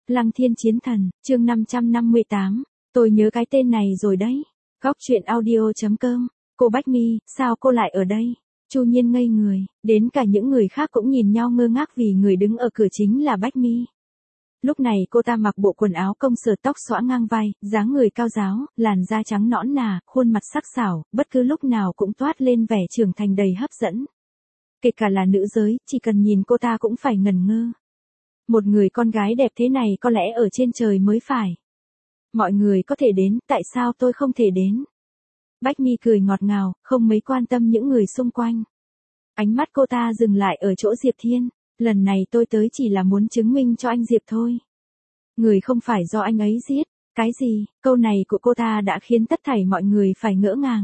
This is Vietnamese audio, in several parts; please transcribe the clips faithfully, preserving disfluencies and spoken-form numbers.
Lăng Thiên Chiến Thần, chương năm trăm năm mươi tám. Tôi nhớ cái tên này rồi đấy. Góc truyện audio.com. Cô Bách Mi, sao cô lại ở đây? Chu Nhiên ngây người, đến cả những người khác cũng nhìn nhau ngơ ngác vì người đứng ở cửa chính là Bách Mi. Lúc này cô ta mặc bộ quần áo công sở, tóc xõa ngang vai, dáng người cao ráo, làn da trắng nõn nà, khuôn mặt sắc sảo, bất cứ lúc nào cũng toát lên vẻ trưởng thành đầy hấp dẫn. Kể cả là nữ giới, chỉ cần nhìn cô ta cũng phải ngẩn ngơ. Một người con gái đẹp thế này có lẽ ở trên trời mới phải. Mọi người có thể đến, tại sao tôi không thể đến? Bách Mi cười ngọt ngào, không mấy quan tâm những người xung quanh. Ánh mắt cô ta dừng lại ở chỗ Diệp Thiên. Lần này tôi tới chỉ là muốn chứng minh cho anh Diệp thôi. Người không phải do anh ấy giết. Cái gì? Câu này của cô ta đã khiến tất thảy mọi người phải ngỡ ngàng.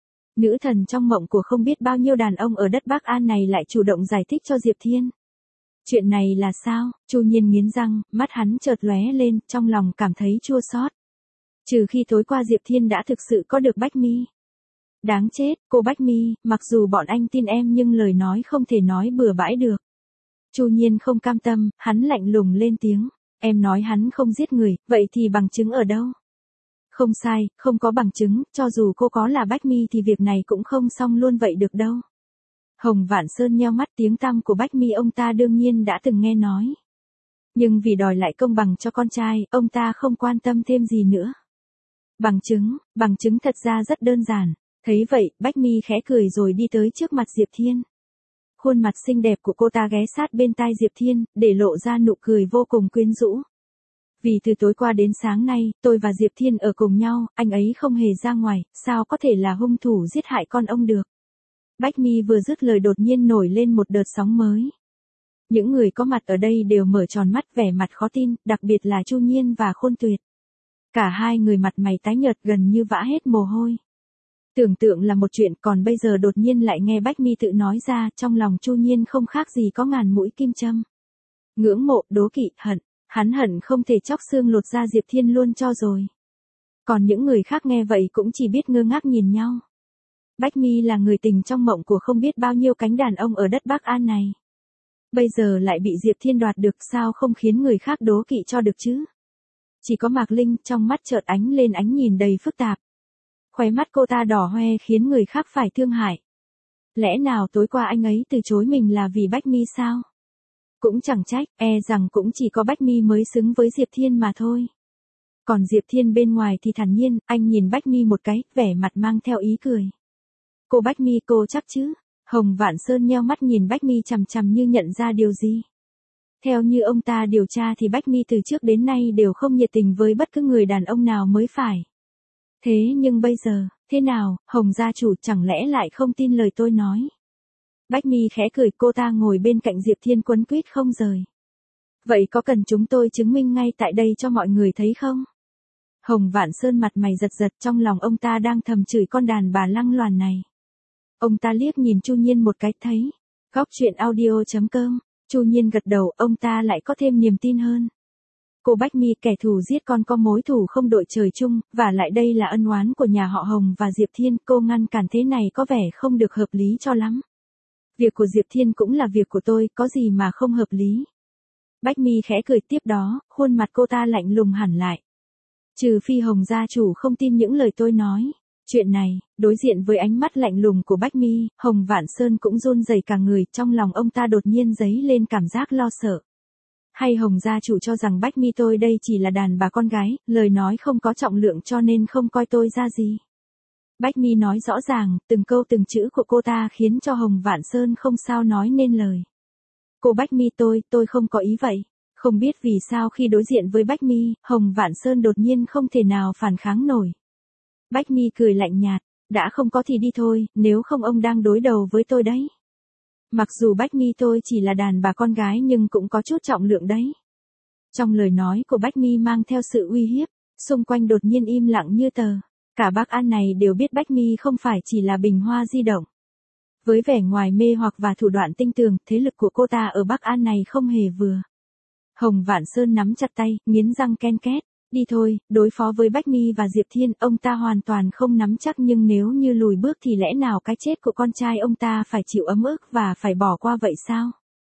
Nữ thần trong mộng của không biết bao nhiêu đàn ông ở đất Bắc An này lại chủ động giải thích cho Diệp Thiên. Chuyện này là sao? Chu Nhiên nghiến răng, mắt hắn chợt lóe lên, trong lòng cảm thấy chua xót. Trừ khi tối qua Diệp Thiên đã thực sự có được Bách Mi. Đáng chết, cô Bách Mi, mặc dù bọn anh tin em nhưng lời nói không thể nói bừa bãi được. Chu Nhiên không cam tâm, hắn lạnh lùng lên tiếng. Em nói hắn không giết người, vậy thì bằng chứng ở đâu? Không sai, không có bằng chứng, cho dù cô có là Bách Mi thì việc này cũng không xong luôn vậy được đâu. Hồng Vạn Sơn nheo mắt, tiếng tăm của Bách Mi ông ta đương nhiên đã từng nghe nói. Nhưng vì đòi lại công bằng cho con trai, ông ta không quan tâm thêm gì nữa. Bằng chứng, bằng chứng thật ra rất đơn giản. Thấy vậy, Bách Mi khẽ cười rồi đi tới trước mặt Diệp Thiên. Khuôn mặt xinh đẹp của cô ta ghé sát bên tai Diệp Thiên, để lộ ra nụ cười vô cùng quyến rũ. Vì từ tối qua đến sáng nay, tôi và Diệp Thiên ở cùng nhau, anh ấy không hề ra ngoài, sao có thể là hung thủ giết hại con ông được. Bách Mi vừa dứt lời đột nhiên nổi lên một đợt sóng mới. Những người có mặt ở đây đều mở tròn mắt vẻ mặt khó tin, đặc biệt là Chu Nhiên và Khôn Tuyệt. Cả hai người mặt mày tái nhợt gần như vã hết mồ hôi. Tưởng tượng là một chuyện, còn bây giờ đột nhiên lại nghe Bách Mi tự nói ra, trong lòng Chu Nhiên không khác gì có ngàn mũi kim châm. Ngưỡng mộ, đố kỵ, hận, hắn hận không thể chóc xương lột da Diệp Thiên luôn cho rồi. Còn những người khác nghe vậy cũng chỉ biết ngơ ngác nhìn nhau. Bách Mi là người tình trong mộng của không biết bao nhiêu cánh đàn ông ở đất Bắc An này. Bây giờ lại bị Diệp Thiên đoạt được, sao không khiến người khác đố kỵ cho được chứ? Chỉ có Mạc Linh trong mắt chợt ánh lên ánh nhìn đầy phức tạp. Khóe mắt cô ta đỏ hoe khiến người khác phải thương hại. Lẽ nào tối qua anh ấy từ chối mình là vì Bách Mi sao? Cũng chẳng trách, e rằng cũng chỉ có Bách Mi mới xứng với Diệp Thiên mà thôi. Còn Diệp Thiên bên ngoài thì thản nhiên, anh nhìn Bách Mi một cái, vẻ mặt mang theo ý cười. Cô Bách Mi, cô chắc chứ? Hồng Vạn Sơn nheo mắt nhìn Bách Mi chằm chằm như nhận ra điều gì. Theo như ông ta điều tra thì Bách Mi từ trước đến nay đều không nhiệt tình với bất cứ người đàn ông nào mới phải. Thế nhưng bây giờ, thế nào, Hồng gia chủ chẳng lẽ lại không tin lời tôi nói? Bách Mi khẽ cười, cô ta ngồi bên cạnh Diệp Thiên quấn quýt không rời. Vậy có cần chúng tôi chứng minh ngay tại đây cho mọi người thấy không? Hồng Vạn Sơn mặt mày giật giật, trong lòng ông ta đang thầm chửi con đàn bà lăng loàn này. Ông ta liếc nhìn Chu Nhiên một cái thấy. Góc truyện audio.com. Chu Nhiên gật đầu, ông ta lại có thêm niềm tin hơn. Cô Bách Mi, kẻ thù giết con có mối thù không đội trời chung, và lại đây là ân oán của nhà họ Hồng và Diệp Thiên, cô ngăn cản thế này có vẻ không được hợp lý cho lắm. Việc của Diệp Thiên cũng là việc của tôi, có gì mà không hợp lý. Bách Mi khẽ cười, tiếp đó, khuôn mặt cô ta lạnh lùng hẳn lại. Trừ phi Hồng gia chủ không tin những lời tôi nói. Chuyện này, đối diện với ánh mắt lạnh lùng của Bách Mi, Hồng Vạn Sơn cũng run rẩy cả người, trong lòng ông ta đột nhiên dấy lên cảm giác lo sợ. Hay Hồng gia chủ cho rằng Bách Mi tôi đây chỉ là đàn bà con gái, lời nói không có trọng lượng cho nên không coi tôi ra gì. Bách Mi nói rõ ràng, từng câu từng chữ của cô ta khiến cho Hồng Vạn Sơn không sao nói nên lời. Cô Bách Mi, tôi, tôi không có ý vậy. Không biết vì sao khi đối diện với Bách Mi, Hồng Vạn Sơn đột nhiên không thể nào phản kháng nổi. Bách Mi cười lạnh nhạt, đã không có thì đi thôi, nếu không ông đang đối đầu với tôi đấy. Mặc dù Bách Mi tôi chỉ là đàn bà con gái nhưng cũng có chút trọng lượng đấy. Trong lời nói của Bách Mi mang theo sự uy hiếp, xung quanh đột nhiên im lặng như tờ. Cả Bắc An này đều biết Bách Mi không phải chỉ là bình hoa di động. Với vẻ ngoài mê hoặc và thủ đoạn tinh tường, thế lực của cô ta ở Bắc An này không hề vừa. Hồng Vạn Sơn nắm chặt tay, nghiến răng ken két. Đi thôi, đối phó với Bách Mi và Diệp Thiên, ông ta hoàn toàn không nắm chắc, nhưng nếu như lùi bước thì lẽ nào cái chết của con trai ông ta phải chịu ấm ức và phải bỏ qua vậy sao?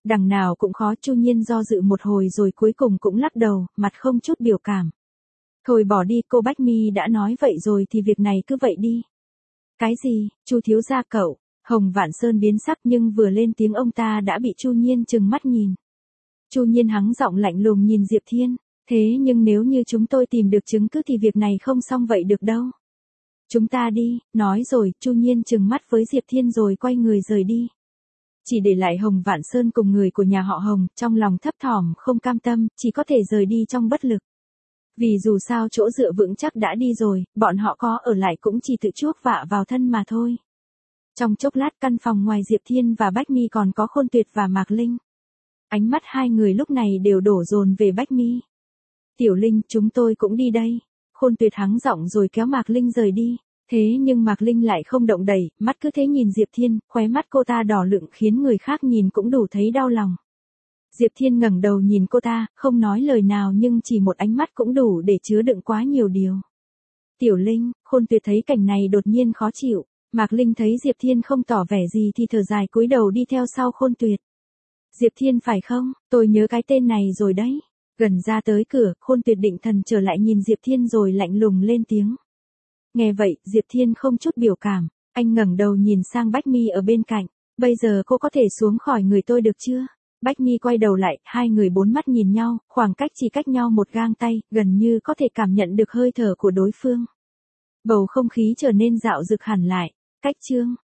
Đằng nào cũng khó. Chu Nhiên do dự một hồi rồi cuối cùng cũng lắc đầu, mặt không chút biểu cảm. Thôi bỏ đi, cô Bách Mi đã nói vậy rồi thì việc này cứ vậy đi. Cái gì, Chu thiếu gia cậu? Hồng Vạn Sơn biến sắc nhưng vừa lên tiếng ông ta đã bị Chu Nhiên trừng mắt nhìn. Chu Nhiên hắng giọng lạnh lùng nhìn Diệp Thiên, thế nhưng nếu như chúng tôi tìm được chứng cứ thì việc này không xong vậy được đâu. Chúng ta đi, nói rồi, Chu Nhiên trừng mắt với Diệp Thiên rồi quay người rời đi. Chỉ để lại Hồng Vạn Sơn cùng người của nhà họ Hồng, trong lòng thấp thỏm không cam tâm, chỉ có thể rời đi trong bất lực. Vì dù sao chỗ dựa vững chắc đã đi rồi, bọn họ có ở lại cũng chỉ tự chuốc vạ vào thân mà thôi. Trong chốc lát căn phòng ngoài Diệp Thiên và Bách Mi còn có Khôn Tuyệt và Mạc Linh. Ánh mắt hai người lúc này đều đổ dồn về Bách Mi. Tiểu Linh, chúng tôi cũng đi đây. Khôn Tuyệt hắng giọng rồi kéo Mạc Linh rời đi. Thế nhưng Mạc Linh lại không động đậy, mắt cứ thế nhìn Diệp Thiên, khóe mắt cô ta đỏ lựng khiến người khác nhìn cũng đủ thấy đau lòng. Diệp Thiên ngẩng đầu nhìn cô ta, không nói lời nào nhưng chỉ một ánh mắt cũng đủ để chứa đựng quá nhiều điều. Tiểu Linh, Khôn Tuyệt thấy cảnh này đột nhiên khó chịu. Mạc Linh thấy Diệp Thiên không tỏ vẻ gì thì thở dài cúi đầu đi theo sau Khôn Tuyệt. Diệp Thiên phải không, tôi nhớ cái tên này rồi đấy. Gần ra tới cửa, Khôn Tuyệt định thần trở lại nhìn Diệp Thiên rồi lạnh lùng lên tiếng. Nghe vậy, Diệp Thiên không chút biểu cảm, anh ngẩng đầu nhìn sang Bách Mi ở bên cạnh. Bây giờ cô có thể xuống khỏi người tôi được chưa? Bách Mi quay đầu lại, hai người bốn mắt nhìn nhau, khoảng cách chỉ cách nhau một gang tay, gần như có thể cảm nhận được hơi thở của đối phương. Bầu không khí trở nên dạo dực hẳn lại. Cách chương